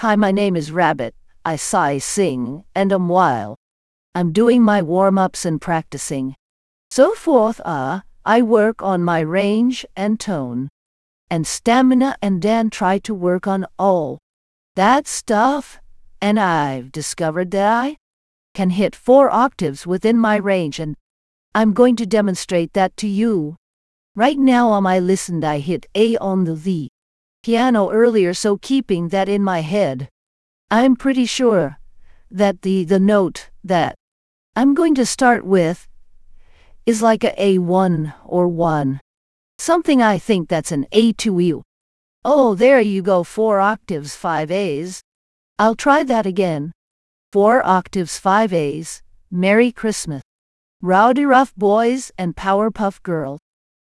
Hi, my name is Rabbit. I sigh, sing, and I'm wild. I'm doing my warm-ups and practicing. So forth, I work on my range and tone, and stamina, and then try to work on all that stuff, and I've discovered that I can hit 4 octaves within my range, and I'm going to demonstrate that to you. Right now on my listen, I hit A on the piano earlier, so keeping that in my head, I'm pretty sure that the note that I'm going to start with is like a A1 or 1. Something I think that's an A2E. Oh, there you go, 4 octaves, 5 A's. I'll try that again. 4 octaves, 5 A's. Merry Christmas. Rowdy Rough Boys and Powerpuff Girls.